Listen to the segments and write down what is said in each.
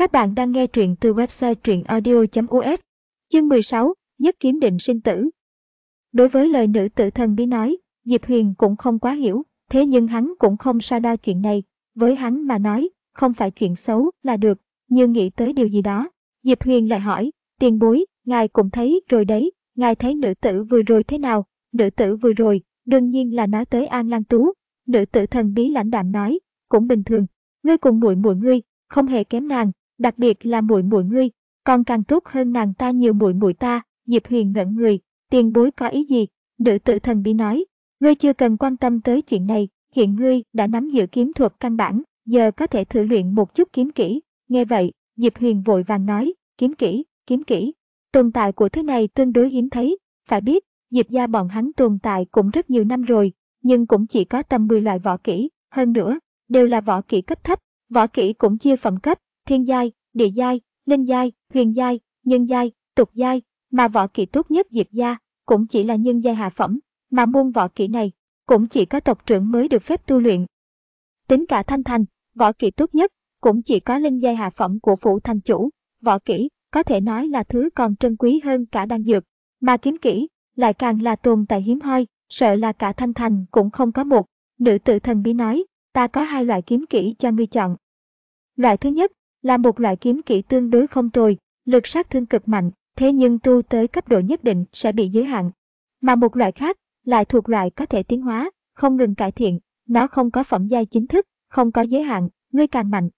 Các bạn đang nghe truyện từ website truyệnaudio.us. Chương 16, nhất kiếm định sinh tử. Đối với lời nữ tử thần bí nói, Diệp Huyền cũng không quá hiểu, thế nhưng hắn cũng không so đo chuyện này. Với hắn mà nói, không phải chuyện xấu là được, như nghĩ tới điều gì đó. Diệp Huyền lại hỏi, tiền bối, ngài cũng thấy rồi đấy, ngài thấy nữ tử vừa rồi thế nào? Nữ tử vừa rồi, đương nhiên là nói tới An Lan Tú. Nữ tử thần bí lãnh đạm nói, cũng bình thường, ngươi cùng muội muội ngươi, không hề kém nàng, đặc biệt là muội muội ngươi, còn càng tốt hơn nàng ta nhiều. Muội muội ta. Diệp Huyền ngẩn người, tiền bối có ý gì? Nữ tử thần bí nói, ngươi chưa cần quan tâm tới chuyện này, hiện ngươi đã nắm giữ kiếm thuật căn bản, giờ có thể thử luyện một chút kiếm kỹ. Nghe vậy, Diệp Huyền vội vàng nói, kiếm kỹ, tồn tại của thứ này tương đối hiếm thấy, phải biết, Diệp gia bọn hắn tồn tại cũng rất nhiều năm rồi, nhưng cũng chỉ có tầm 10 loại võ kỹ, hơn nữa, đều là võ kỹ cấp thấp, võ kỹ cũng chia phẩm cấp, thiên giai, địa giai, linh giai, huyền giai, nhân giai, tục giai, mà võ kỹ tốt nhất Diệp gia cũng chỉ là nhân giai hạ phẩm, mà môn võ kỹ này cũng chỉ có tộc trưởng mới được phép tu luyện. Tính cả Thanh Thành, võ kỹ tốt nhất cũng chỉ có linh giai hạ phẩm của phủ thành chủ. Võ kỹ có thể nói là thứ còn trân quý hơn cả đan dược, mà kiếm kỹ lại càng là tồn tại hiếm hoi, sợ là cả Thanh Thành cũng không có một. Nữ tử thần bí nói, ta có 2 loại kiếm kỹ cho ngươi chọn. Loại thứ nhất là một loại kiếm kỹ tương đối không tồi, lực sát thương cực mạnh, thế nhưng tu tới cấp độ nhất định sẽ bị giới hạn. Mà một loại khác lại thuộc loại có thể tiến hóa, không ngừng cải thiện, nó không có phẩm giai chính thức, không có giới hạn, ngươi càng mạnh,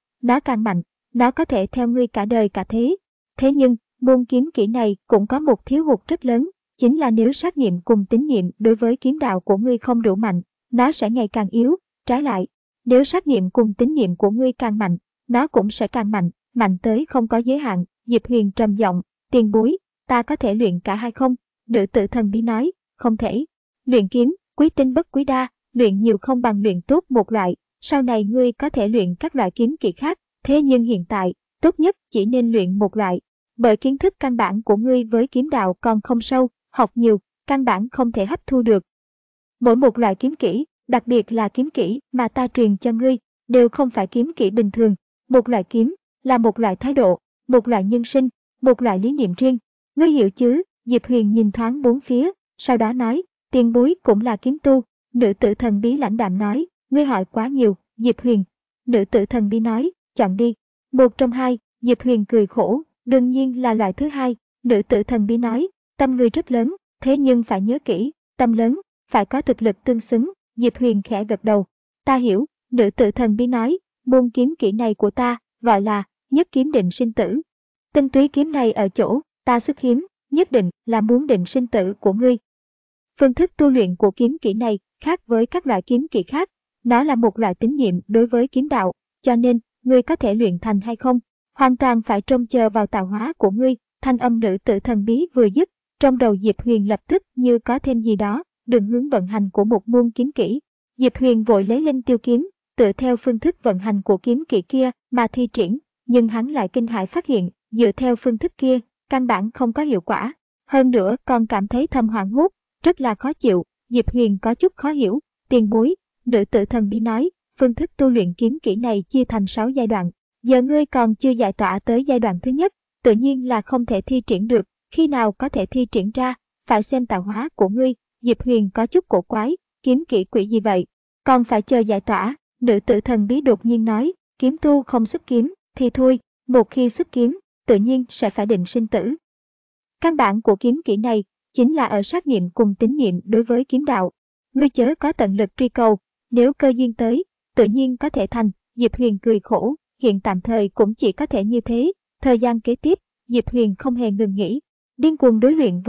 nó có thể theo ngươi cả đời cả thế. Thế nhưng, môn kiếm kỹ này cũng có một thiếu hụt rất lớn, chính là nếu sát nghiệm cùng tín niệm đối với kiếm đạo của ngươi không đủ mạnh, nó sẽ ngày càng yếu. Trái lại, nếu sát nghiệm cùng tín niệm của ngươi càng mạnh, nó cũng sẽ càng mạnh, mạnh tới không có giới hạn. Diệp Huyền trầm giọng, tiền bối, ta có thể luyện cả hai không? Nữ tử thần bí nói, không thể. Luyện kiếm, quý tinh bất quý đa, luyện nhiều không bằng luyện tốt một loại, sau này ngươi có thể luyện các loại kiếm kỹ khác, thế nhưng hiện tại, tốt nhất chỉ nên luyện một loại, bởi kiến thức căn bản của ngươi với kiếm đạo còn không sâu, học nhiều, căn bản không thể hấp thu được. Mỗi một loại kiếm kỹ, đặc biệt là kiếm kỹ mà ta truyền cho ngươi, đều không phải kiếm kỹ bình thường. Một loại kiếm là một loại thái độ, một loại nhân sinh, một loại lý niệm riêng. Ngươi hiểu chứ? Diệp Huyền nhìn thoáng bốn phía, sau đó nói, tiền bối cũng là kiếm tu. Nữ tử thần bí lãnh đạm nói, ngươi hỏi quá nhiều, Diệp Huyền. Nữ tử thần bí nói, chọn đi. Một trong hai. Diệp Huyền cười khổ, đương nhiên là loại thứ hai. Nữ tử thần bí nói, tâm ngươi rất lớn, thế nhưng phải nhớ kỹ, tâm lớn, phải có thực lực tương xứng. Diệp Huyền khẽ gật đầu, ta hiểu. Nữ tử thần bí nói, môn kiếm kỹ này của ta gọi là nhất kiếm định sinh tử. Tinh túy kiếm này ở chỗ ta xuất hiếm, nhất định là muốn định sinh tử của ngươi. Phương thức tu luyện của kiếm kỹ này khác với các loại kiếm kỹ khác, nó là một loại tín niệm đối với kiếm đạo, cho nên ngươi có thể luyện thành hay không, hoàn toàn phải trông chờ vào tạo hóa của ngươi. Thanh âm nữ tử thần bí vừa dứt, trong đầu Diệp Huyền lập tức như có thêm gì đó, đường hướng vận hành của một môn kiếm kỹ. Diệp Huyền vội lấy linh tiêu kiếm, tựa theo phương thức vận hành của kiếm kỹ kia mà thi triển, nhưng hắn lại kinh hãi phát hiện, dựa theo phương thức kia, căn bản không có hiệu quả. Hơn nữa còn cảm thấy thầm hoảng hốt, rất là khó chịu. Diệp Huyền có chút khó hiểu, tiền bối. Nữ tử thần bí nói, phương thức tu luyện kiếm kỹ này chia thành 6 giai đoạn. Giờ ngươi còn chưa giải tỏa tới giai đoạn thứ nhất, tự nhiên là không thể thi triển được. Khi nào có thể thi triển ra, phải xem tạo hóa của ngươi. Diệp Huyền có chút cổ quái, kiếm kỹ quỷ gì vậy? Còn phải chờ giải tỏa. Nữ tử thần bí đột nhiên nói, kiếm tu không xuất kiếm, thì thôi, một khi xuất kiếm, tự nhiên sẽ phải định sinh tử. Căn bản của kiếm kỹ này chính là ở sát nghiệm cùng tín niệm đối với kiếm đạo. Ngươi chớ có tận lực truy cầu, nếu cơ duyên tới, tự nhiên có thể thành. Diệp Huyền cười khổ, hiện tạm thời cũng chỉ có thể như thế. Thời gian kế tiếp, Diệp Huyền không hề ngừng nghỉ, điên cuồng đối luyện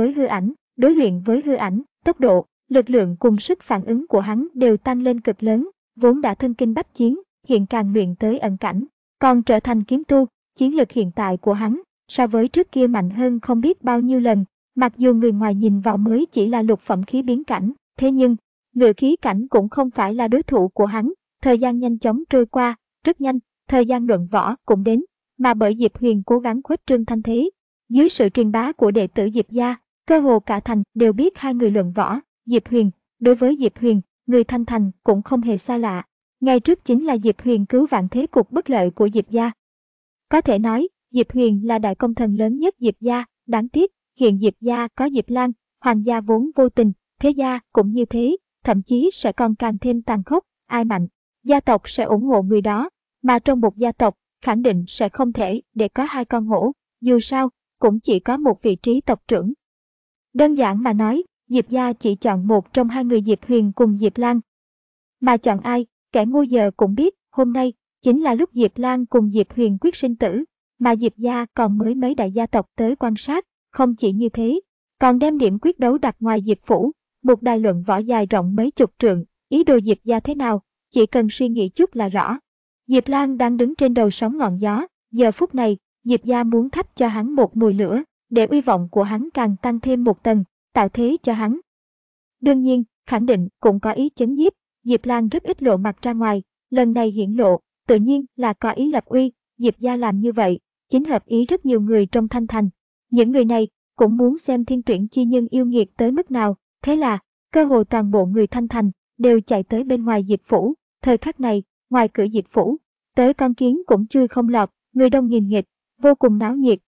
với hư ảnh, tốc độ, lực lượng cùng sức phản ứng của hắn đều tăng lên cực lớn, vốn đã thân kinh bách chiến, hiện càng luyện tới ẩn cảnh, còn trở thành kiếm tu. Chiến lực hiện tại của hắn so với trước kia mạnh hơn không biết bao nhiêu lần. Mặc dù người ngoài nhìn vào mới chỉ là lục phẩm khí biến cảnh, thế nhưng ngự khí cảnh cũng không phải là đối thủ của hắn. Thời gian nhanh chóng trôi qua, rất nhanh, thời gian luận võ cũng đến, mà bởi Diệp Huyền cố gắng khuếch trương thanh thế, dưới sự truyền bá của đệ tử Diệp gia, cơ hồ cả thành đều biết hai người luận võ. Diệp Huyền, đối với Diệp Huyền, người Thanh Thành cũng không hề xa lạ. Ngày trước chính là Diệp Huyền cứu vãn thế cục bất lợi của Diệp gia. Có thể nói, Diệp Huyền là đại công thần lớn nhất Diệp gia, đáng tiếc, hiện Diệp gia có Diệp Lan, hoàng gia vốn vô tình, thế gia cũng như thế, thậm chí sẽ còn càng thêm tàn khốc, ai mạnh, gia tộc sẽ ủng hộ người đó, mà trong một gia tộc, khẳng định sẽ không thể để có hai con hổ, dù sao, cũng chỉ có một vị trí tộc trưởng. Đơn giản mà nói, Diệp gia chỉ chọn một trong hai người Diệp Huyền cùng Diệp Lan. Mà chọn ai, kẻ ngu giờ cũng biết, hôm nay, chính là lúc Diệp Lan cùng Diệp Huyền quyết sinh tử, mà Diệp gia còn mới mấy đại gia tộc tới quan sát, không chỉ như thế, còn đem điểm quyết đấu đặt ngoài Diệp phủ, một đài luận võ dài rộng mấy chục trượng, ý đồ Diệp gia thế nào, chỉ cần suy nghĩ chút là rõ. Diệp Lan đang đứng trên đầu sóng ngọn gió, giờ phút này, Diệp gia muốn thắp cho hắn một mùi lửa, để uy vọng của hắn càng tăng thêm một tầng, tạo thế cho hắn. Đương nhiên, khẳng định cũng có ý chấn nhiếp, Diệp Lan rất ít lộ mặt ra ngoài, lần này hiển lộ, tự nhiên là có ý lập uy, Diệp gia làm như vậy, chính hợp ý rất nhiều người trong Thanh Thành. Những người này cũng muốn xem Thiên Tuyển chi nhân yêu nghiệt tới mức nào, thế là, cơ hồ toàn bộ người Thanh Thành đều chạy tới bên ngoài Diệp phủ, thời khắc này, ngoài cửa Diệp phủ, tới con kiến cũng chui không lọt, người đông nghìn nghịt, vô cùng náo nhiệt,